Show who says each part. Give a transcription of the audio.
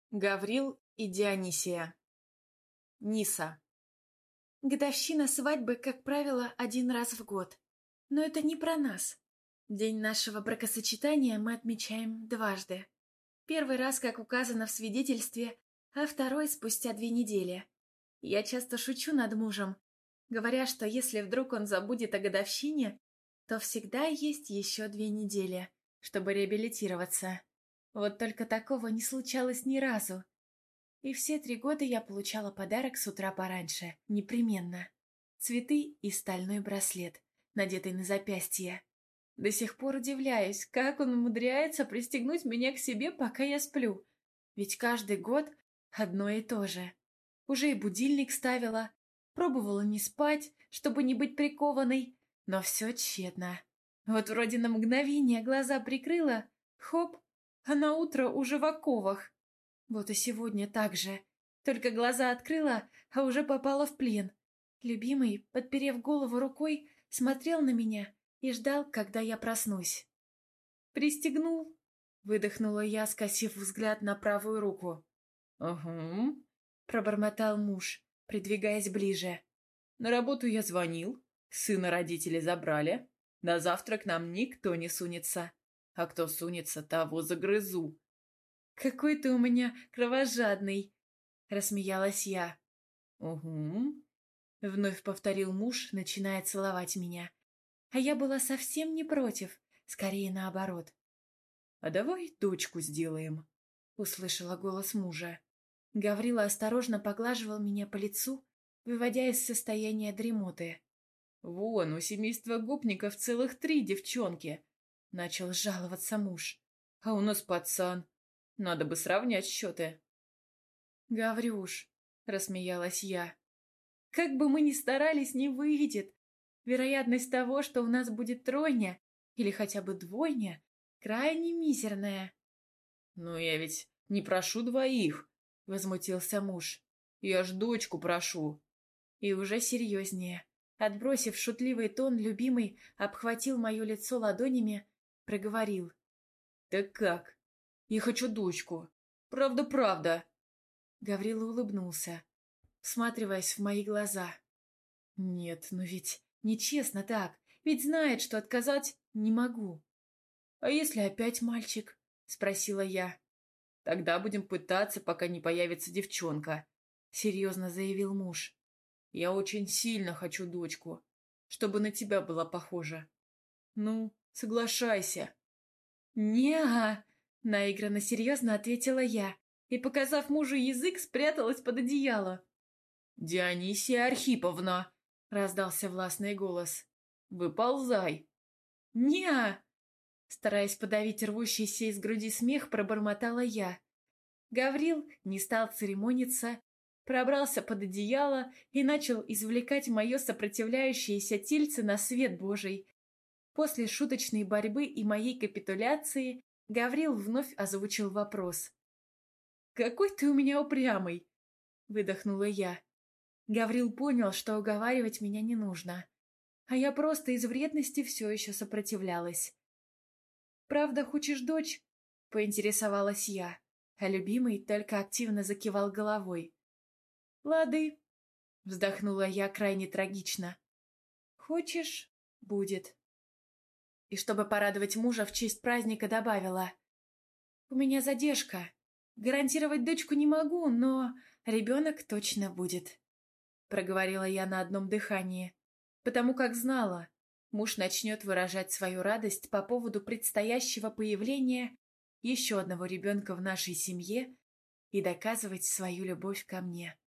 Speaker 1: Гаврил и Дионисия. Ниса.
Speaker 2: Годовщина свадьбы, как правило, один раз в год. Но это не про нас. День нашего бракосочетания мы отмечаем дважды. Первый раз, как указано в свидетельстве, а второй спустя 2 недели. Я часто шучу над мужем, говоря, что если вдруг он забудет о годовщине, то всегда есть еще 2 недели, чтобы реабилитироваться. Вот только такого не случалось ни разу. И все 3 года я получала подарок с утра пораньше, непременно. Цветы и стальной браслет, надетый на запястье. До сих пор удивляюсь, как он умудряется пристегнуть меня к себе, пока я сплю. Ведь каждый год одно и то же. Уже и будильник ставила, пробовала не спать, чтобы не быть прикованной, но все тщетно. Вот вроде на мгновение глаза прикрыла, хоп, а на утро уже в оковах. Вот и сегодня так же. Только глаза открыла, а уже попала в плен. Любимый, подперев голову рукой, смотрел на меня и ждал, когда я проснусь. «Пристегнул?» — выдохнула я, скосив взгляд на правую руку.
Speaker 1: «Угу»,
Speaker 2: — пробормотал муж, придвигаясь ближе.
Speaker 1: «На работу я звонил, сына родители забрали. На завтрак нам никто не сунется, а кто сунется, того загрызу».
Speaker 2: «Какой ты у меня кровожадный!» — рассмеялась я.
Speaker 1: «Угу»,
Speaker 2: — вновь повторил муж, начиная целовать меня. А я была совсем не против, скорее наоборот.
Speaker 1: «А давай дочку сделаем», —
Speaker 2: услышала голос мужа. Гаврила осторожно поглаживал меня по лицу, выводя из состояния дремоты.
Speaker 1: «Вон, у семейства гопников целых 3 девчонки», — начал жаловаться муж. «А у нас пацан. Надо бы сравнять счеты».
Speaker 2: «Гаврюш», — рассмеялась я, — «как бы мы ни старались, не выйдет. Вероятность того, что у нас будет тройня или хотя бы двойня, крайне мизерная».
Speaker 1: «Но я ведь не прошу 2», — возмутился муж. «Я ж дочку прошу».
Speaker 2: И уже серьезнее, отбросив шутливый тон, любимый обхватил мое лицо ладонями, проговорил.
Speaker 1: «Так как? Я хочу дочку. Правда-правда».
Speaker 2: Гаврила улыбнулся, всматриваясь в мои глаза. «Нет, но ведь нечестно так, ведь знает, что отказать не могу».
Speaker 1: «А если опять мальчик?» — спросила я. «Тогда будем пытаться, пока не появится девчонка», — серьезно заявил муж. «Я очень сильно хочу дочку, чтобы на тебя была похожа. Ну, соглашайся».
Speaker 2: «Не-а», — наигранно серьезно ответила я и, показав мужу язык, спряталась под одеяло.
Speaker 1: «Дионисия Архиповна!» — раздался властный голос. «Выползай!»
Speaker 2: «Не-а!» — стараясь подавить рвущийся из груди смех, пробормотала я. Гаврил не стал церемониться, пробрался под одеяло и начал извлекать мое сопротивляющееся тельце на свет Божий. После шуточной борьбы и моей капитуляции Гаврил вновь озвучил вопрос. «Какой ты у меня упрямый!» — выдохнула я. Гаврил понял, что уговаривать меня не нужно, а я просто из вредности все еще сопротивлялась. «Правда, хочешь дочь?» — поинтересовалась я, а любимый только активно закивал головой. «Лады», — вздохнула я крайне трагично. «Хочешь — будет». И чтобы порадовать мужа в честь праздника, добавила. «У меня задержка. Гарантировать дочку не могу, но ребенок точно будет», — проговорила я на одном дыхании, потому как знала, муж начнет выражать свою радость по поводу предстоящего появления еще одного ребенка в нашей семье и доказывать свою любовь ко мне.